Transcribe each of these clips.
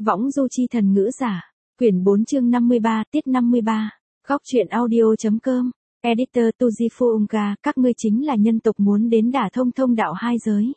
Võng du chi thần ngữ giả. Quyển 4 chương 53, tiết 53. Góc truyện audio.com. Editor Tujifu Unga, các ngươi chính là nhân tộc muốn đến đả thông thông đạo hai giới.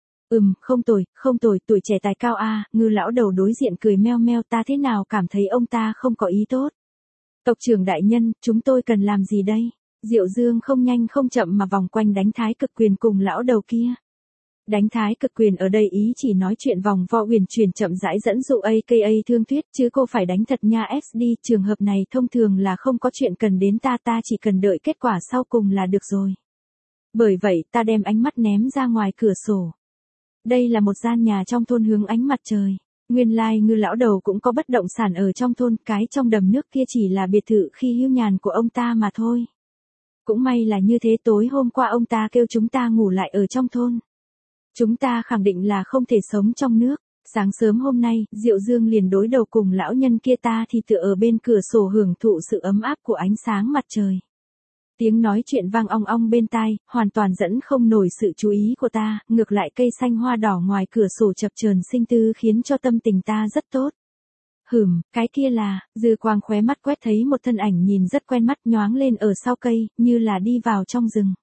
Không tồi, tuổi trẻ tài cao a. Ngư lão đầu đối diện cười meo meo, ta thế nào cảm thấy ông ta không có ý tốt. Tộc trưởng đại nhân, chúng tôi cần làm gì đây? Diệu Dương không nhanh không chậm mà vòng quanh đánh thái cực quyền cùng lão đầu kia. Đánh thái cực quyền ở đây ý chỉ nói chuyện vòng vo huyền chuyển chậm rãi dẫn dụ aka thương thuyết, chứ cô phải đánh thật nha XD. Trường hợp này thông thường là không có chuyện cần đến ta chỉ cần đợi kết quả sau cùng là được rồi. Bởi vậy ta đem ánh mắt ném ra ngoài cửa sổ. Đây là một gian nhà trong thôn hướng ánh mặt trời. Nguyên lai Ngư lão đầu cũng có bất động sản ở trong thôn, cái trong đầm nước kia chỉ là biệt thự khi hưu nhàn của ông ta mà thôi. Cũng may là như thế, tối hôm qua ông ta kêu chúng ta ngủ lại ở trong thôn. Chúng ta khẳng định là không thể sống trong nước. Sáng sớm hôm nay, Diệu Dương liền đối đầu cùng lão nhân kia, ta thì tựa ở bên cửa sổ hưởng thụ sự ấm áp của ánh sáng mặt trời. Tiếng nói chuyện vang ong ong bên tai, hoàn toàn dẫn không nổi sự chú ý của ta, ngược lại cây xanh hoa đỏ ngoài cửa sổ chập chờn sinh tư khiến cho tâm tình ta rất tốt. Cái kia là, dư quang khóe mắt quét thấy một thân ảnh nhìn rất quen mắt nhoáng lên ở sau cây, như là đi vào trong rừng.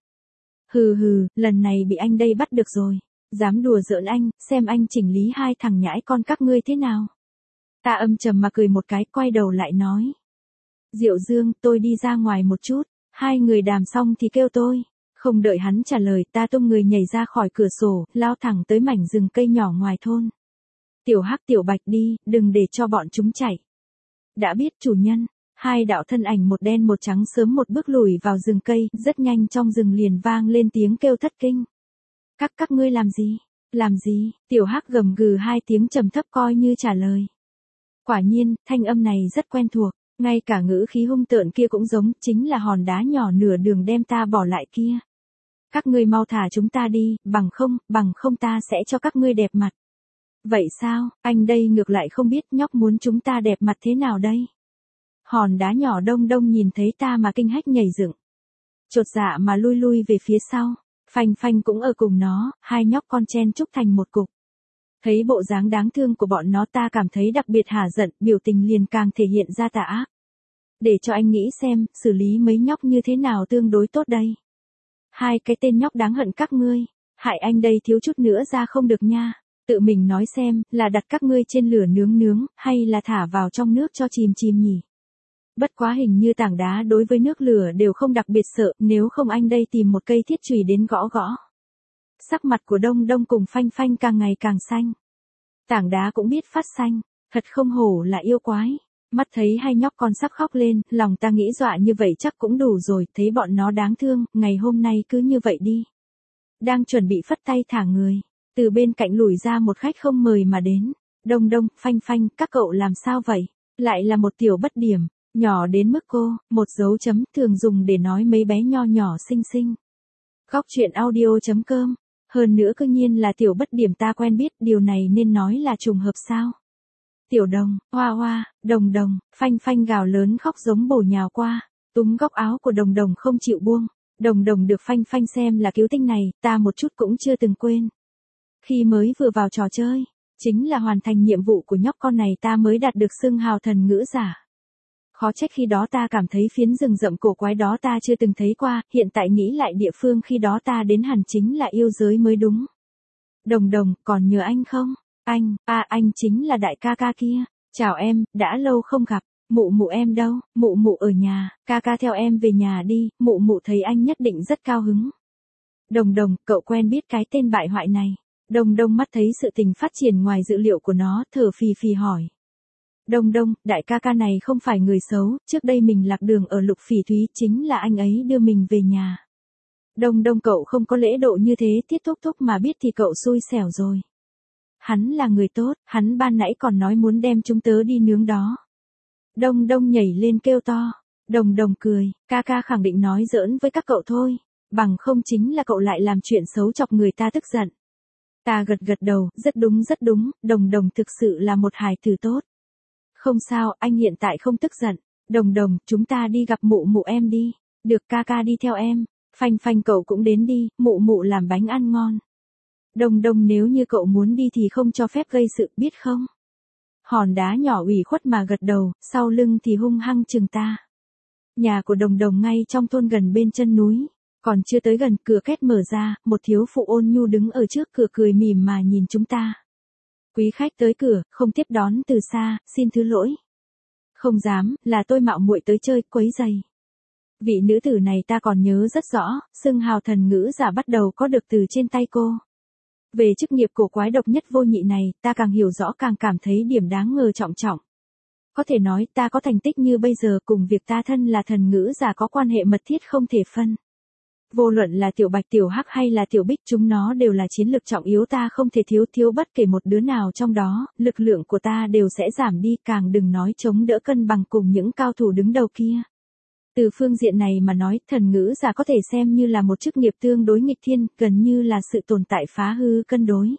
Lần này bị anh đây bắt được rồi. Dám đùa giỡn anh, xem anh chỉnh lý hai thằng nhãi con các ngươi thế nào. Ta âm trầm mà cười một cái, quay đầu lại nói. Diệu Dương, tôi đi ra ngoài một chút. Hai người đàm xong thì kêu tôi. Không đợi hắn trả lời, ta tung người nhảy ra khỏi cửa sổ, lao thẳng tới mảnh rừng cây nhỏ ngoài thôn. Tiểu Hắc Tiểu Bạch đi, đừng để cho bọn chúng chạy. Đã biết chủ nhân. Hai đạo thân ảnh một đen một trắng sớm một bước lùi vào rừng cây, rất nhanh trong rừng liền vang lên tiếng kêu thất kinh. Các ngươi làm gì? Làm gì? Tiểu Hắc gầm gừ hai tiếng trầm thấp coi như trả lời. Quả nhiên, thanh âm này rất quen thuộc, ngay cả ngữ khí hung tợn kia cũng giống, chính là hòn đá nhỏ nửa đường đem ta bỏ lại kia. Các ngươi mau thả chúng ta đi, bằng không ta sẽ cho các ngươi đẹp mặt. Vậy sao, anh đây ngược lại không biết nhóc muốn chúng ta đẹp mặt thế nào đây? Hòn đá nhỏ đông đông nhìn thấy ta mà kinh hách nhảy dựng. Chột dạ mà lui về phía sau. Phanh Phanh cũng ở cùng nó, hai nhóc con chen chúc thành một cục. Thấy bộ dáng đáng thương của bọn nó ta cảm thấy đặc biệt hả giận, biểu tình liền càng thể hiện ra tà ác. Để cho anh nghĩ xem, xử lý mấy nhóc như thế nào tương đối tốt đây. Hai cái tên nhóc đáng hận các ngươi, hại anh đây thiếu chút nữa ra không được nha. Tự mình nói xem, là đặt các ngươi trên lửa nướng, hay là thả vào trong nước cho chìm nhỉ. Bất quá hình như tảng đá đối với nước lửa đều không đặc biệt sợ, nếu không anh đây tìm một cây thiết chùy đến gõ. Sắc mặt của Đông Đông cùng Phanh Phanh càng ngày càng xanh. Tảng đá cũng biết phát xanh, thật không hổ là yêu quái. Mắt thấy hai nhóc con sắp khóc lên, lòng ta nghĩ dọa như vậy chắc cũng đủ rồi, thấy bọn nó đáng thương, ngày hôm nay cứ như vậy đi. Đang chuẩn bị phất tay thả người, từ bên cạnh lùi ra một khách không mời mà đến. Đông Đông, Phanh Phanh, các cậu làm sao vậy? Lại là một tiểu bất điểm. Nhỏ đến mức cô, một dấu chấm thường dùng để nói mấy bé nho nhỏ xinh xinh. Góc truyện audio.com. Hơn nữa cương nhiên là tiểu bất điểm ta quen biết, điều này nên nói là trùng hợp sao. Tiểu Đồng, Hoa, Đồng, Phanh Phanh gào lớn khóc giống bổ nhào qua, túm góc áo của Đồng không chịu buông. Đồng được Phanh Phanh xem là cứu tinh này, ta một chút cũng chưa từng quên. Khi mới vừa vào trò chơi, chính là hoàn thành nhiệm vụ của nhóc con này ta mới đạt được xưng hào thần ngữ giả. Khó trách khi đó ta cảm thấy phiến rừng rậm cổ quái đó ta chưa từng thấy qua, hiện tại nghĩ lại địa phương khi đó ta đến hẳn chính là yêu giới mới đúng. Đồng, còn nhớ anh không? Anh chính là đại ca kia. Chào em, đã lâu không gặp. Mụ em đâu? Mụ ở nhà, ca theo em về nhà đi, mụ thấy anh nhất định rất cao hứng. Đồng, cậu quen biết cái tên bại hoại này. Đông mắt thấy sự tình phát triển ngoài dự liệu của nó, thở phì hỏi. Đông, đại ca này không phải người xấu, trước đây mình lạc đường ở Lục Phỉ Thúy, chính là anh ấy đưa mình về nhà. Đông cậu không có lễ độ như thế, Tiết Thúc mà biết thì cậu xui xẻo rồi. Hắn là người tốt, hắn ban nãy còn nói muốn đem chúng tớ đi nướng đó. Đông nhảy lên kêu to. Đồng cười, ca khẳng định nói giỡn với các cậu thôi, bằng không chính là cậu lại làm chuyện xấu chọc người ta tức giận. Ta gật đầu, rất đúng, Đồng thực sự là một hài tử tốt. Không sao, anh hiện tại không tức giận. Đồng, chúng ta đi gặp mụ em đi. Được ca đi theo em. Phanh cậu cũng đến đi, mụ làm bánh ăn ngon. Đồng nếu như cậu muốn đi thì không cho phép gây sự, biết không? Hòn đá nhỏ ủy khuất mà gật đầu, sau lưng thì hung hăng chừng ta. Nhà của Đồng Đồng ngay trong thôn gần bên chân núi. Còn chưa tới gần, cửa két mở ra, một thiếu phụ ôn nhu đứng ở trước cửa cười mỉm mà nhìn chúng ta. Quý khách tới cửa, không tiếp đón từ xa, xin thứ lỗi. Không dám, là tôi mạo muội tới chơi, quấy giày. Vị nữ tử này ta còn nhớ rất rõ, xưng hào thần ngữ giả bắt đầu có được từ trên tay cô. Về chức nghiệp cổ quái độc nhất vô nhị này, ta càng hiểu rõ càng cảm thấy điểm đáng ngờ trọng trọng. Có thể nói ta có thành tích như bây giờ cùng việc ta thân là thần ngữ giả có quan hệ mật thiết không thể phân. Vô luận là tiểu bạch tiểu hắc hay là tiểu bích, chúng nó đều là chiến lược trọng yếu, ta không thể thiếu bất kể một đứa nào trong đó, lực lượng của ta đều sẽ giảm đi, càng đừng nói chống đỡ cân bằng cùng những cao thủ đứng đầu kia. Từ phương diện này mà nói, thần ngữ giả có thể xem như là một chức nghiệp tương đối nghịch thiên, gần như là sự tồn tại phá hư cân đối.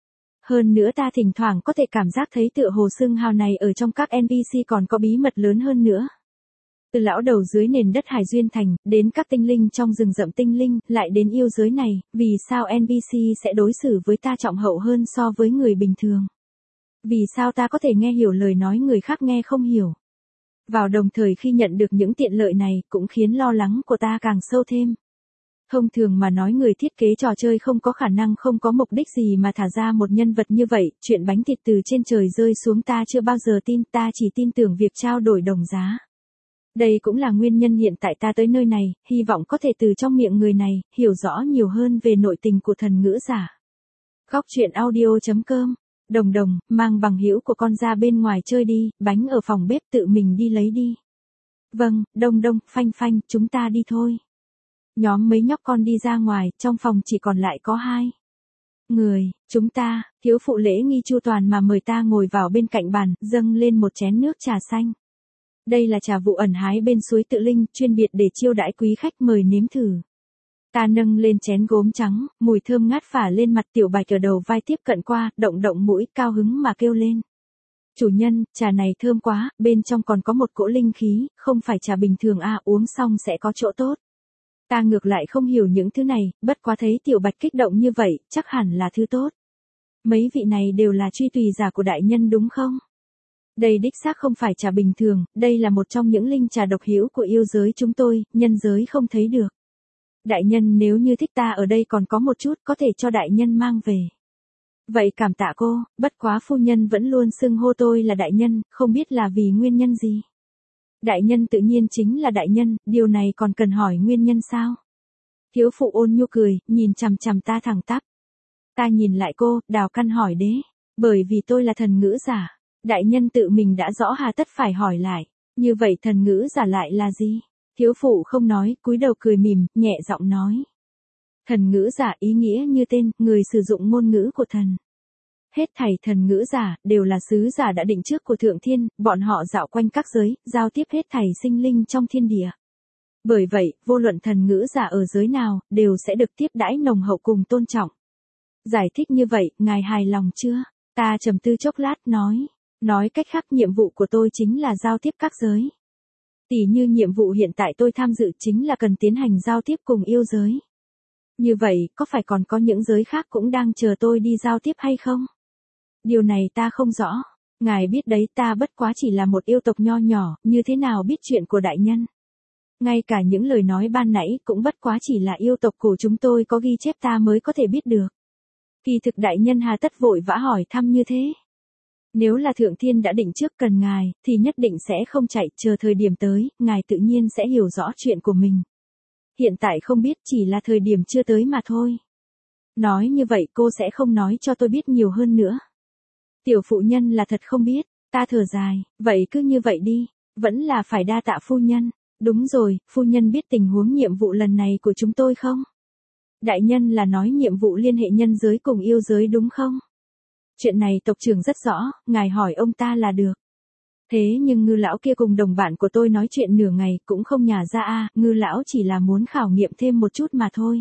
Hơn nữa ta thỉnh thoảng có thể cảm giác thấy tựa hồ xưng hào này ở trong các NPC còn có bí mật lớn hơn nữa. Từ lão đầu dưới nền đất Hải Duyên Thành, đến các tinh linh trong rừng rậm tinh linh, lại đến yêu giới này, vì sao NPC sẽ đối xử với ta trọng hậu hơn so với người bình thường? Vì sao ta có thể nghe hiểu lời nói người khác nghe không hiểu? Vào đồng thời khi nhận được những tiện lợi này, cũng khiến lo lắng của ta càng sâu thêm. Thông thường mà nói, người thiết kế trò chơi không có khả năng không có mục đích gì mà thả ra một nhân vật như vậy, chuyện bánh thịt từ trên trời rơi xuống ta chưa bao giờ tin, ta chỉ tin tưởng việc trao đổi đồng giá. Đây cũng là nguyên nhân hiện tại ta tới nơi này, hy vọng có thể từ trong miệng người này, hiểu rõ nhiều hơn về nội tình của thần ngữ giả. Góc truyện audio.com. Đồng Đồng, mang bằng hữu của con ra bên ngoài chơi đi, bánh ở phòng bếp tự mình đi lấy đi. Vâng, Đông Đông, Phanh Phanh, chúng ta đi thôi. Nhóm mấy nhóc con đi ra ngoài, trong phòng chỉ còn lại có 2 người, chúng ta, thiếu phụ lễ nghi chu toàn mà mời ta ngồi vào bên cạnh bàn, dâng lên một chén nước trà xanh. Đây là trà vụ ẩn hái bên suối Tự Linh, chuyên biệt để chiêu đãi quý khách, mời nếm thử. Ta nâng lên chén gốm trắng, mùi thơm ngát phả lên mặt. Tiểu Bạch ở đầu vai tiếp cận qua, động mũi, cao hứng mà kêu lên. Chủ nhân, trà này thơm quá, bên trong còn có một cỗ linh khí, không phải trà bình thường à, uống xong sẽ có chỗ tốt. Ta ngược lại không hiểu những thứ này, bất quá thấy Tiểu Bạch kích động như vậy, chắc hẳn là thứ tốt. Mấy vị này đều là truy tùy giả của đại nhân đúng không? Đây đích xác không phải trà bình thường, đây là một trong những linh trà độc hữu của yêu giới chúng tôi, nhân giới không thấy được. Đại nhân nếu như thích, ta ở đây còn có một chút có thể cho đại nhân mang về. Vậy cảm tạ cô, bất quá phu nhân vẫn luôn xưng hô tôi là đại nhân, không biết là vì nguyên nhân gì. Đại nhân tự nhiên chính là đại nhân, điều này còn cần hỏi nguyên nhân sao? Thiếu phụ ôn nhu cười, nhìn chằm chằm ta thẳng tắp. Ta nhìn lại cô, đào căn hỏi đế. Bởi vì tôi là thần ngữ giả. Đại nhân tự mình đã rõ hà tất phải hỏi lại. Như vậy thần ngữ giả lại là gì? Thiếu phụ không nói, cúi đầu cười mỉm, nhẹ giọng nói. Thần ngữ giả ý nghĩa như tên, người sử dụng ngôn ngữ của thần. Hết thảy thần ngữ giả, đều là sứ giả đã định trước của Thượng Thiên, bọn họ dạo quanh các giới, giao tiếp hết thảy sinh linh trong thiên địa. Bởi vậy, vô luận thần ngữ giả ở giới nào, đều sẽ được tiếp đãi nồng hậu cùng tôn trọng. Giải thích như vậy, ngài hài lòng chưa? Ta trầm tư chốc lát nói. Nói cách khác, nhiệm vụ của tôi chính là giao tiếp các giới. Tỉ như nhiệm vụ hiện tại tôi tham dự chính là cần tiến hành giao tiếp cùng yêu giới. Như vậy, có phải còn có những giới khác cũng đang chờ tôi đi giao tiếp hay không? Điều này ta không rõ. Ngài biết đấy, ta bất quá chỉ là một yêu tộc nho nhỏ, như thế nào biết chuyện của đại nhân. Ngay cả những lời nói ban nãy cũng bất quá chỉ là yêu tộc của chúng tôi có ghi chép ta mới có thể biết được. Kỳ thực đại nhân hà tất vội vã hỏi thăm như thế. Nếu là Thượng Thiên đã định trước cần ngài, thì nhất định sẽ không chạy, chờ thời điểm tới, ngài tự nhiên sẽ hiểu rõ chuyện của mình. Hiện tại không biết, chỉ là thời điểm chưa tới mà thôi. Nói như vậy cô sẽ không nói cho tôi biết nhiều hơn nữa. Tiểu phụ nhân là thật không biết, ta thở dài, vậy cứ như vậy đi, vẫn là phải đa tạ phu nhân. Đúng rồi, phu nhân biết tình huống nhiệm vụ lần này của chúng tôi không? Đại nhân là nói nhiệm vụ liên hệ nhân giới cùng yêu giới đúng không? Chuyện này tộc trưởng rất rõ, ngài hỏi ông ta là được. Thế nhưng Ngư lão kia cùng đồng bạn của tôi nói chuyện nửa ngày cũng không nhả ra a, Ngư lão chỉ là muốn khảo nghiệm thêm một chút mà thôi.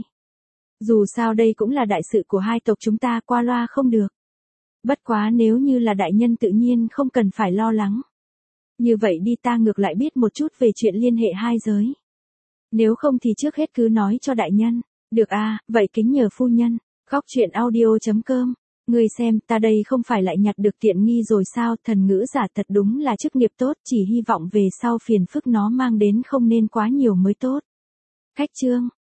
Dù sao đây cũng là đại sự của hai tộc chúng ta, qua loa không được. Bất quá nếu như là đại nhân tự nhiên không cần phải lo lắng. Như vậy đi, ta ngược lại biết một chút về chuyện liên hệ hai giới. Nếu không thì trước hết cứ nói cho đại nhân. Được a, vậy kính nhờ phu nhân. Góc truyện audio.com Ngươi xem, ta đây không phải lại nhặt được tiện nghi rồi sao, thần ngữ giả thật đúng là chức nghiệp tốt, chỉ hy vọng về sau phiền phức nó mang đến không nên quá nhiều mới tốt. Khách trương,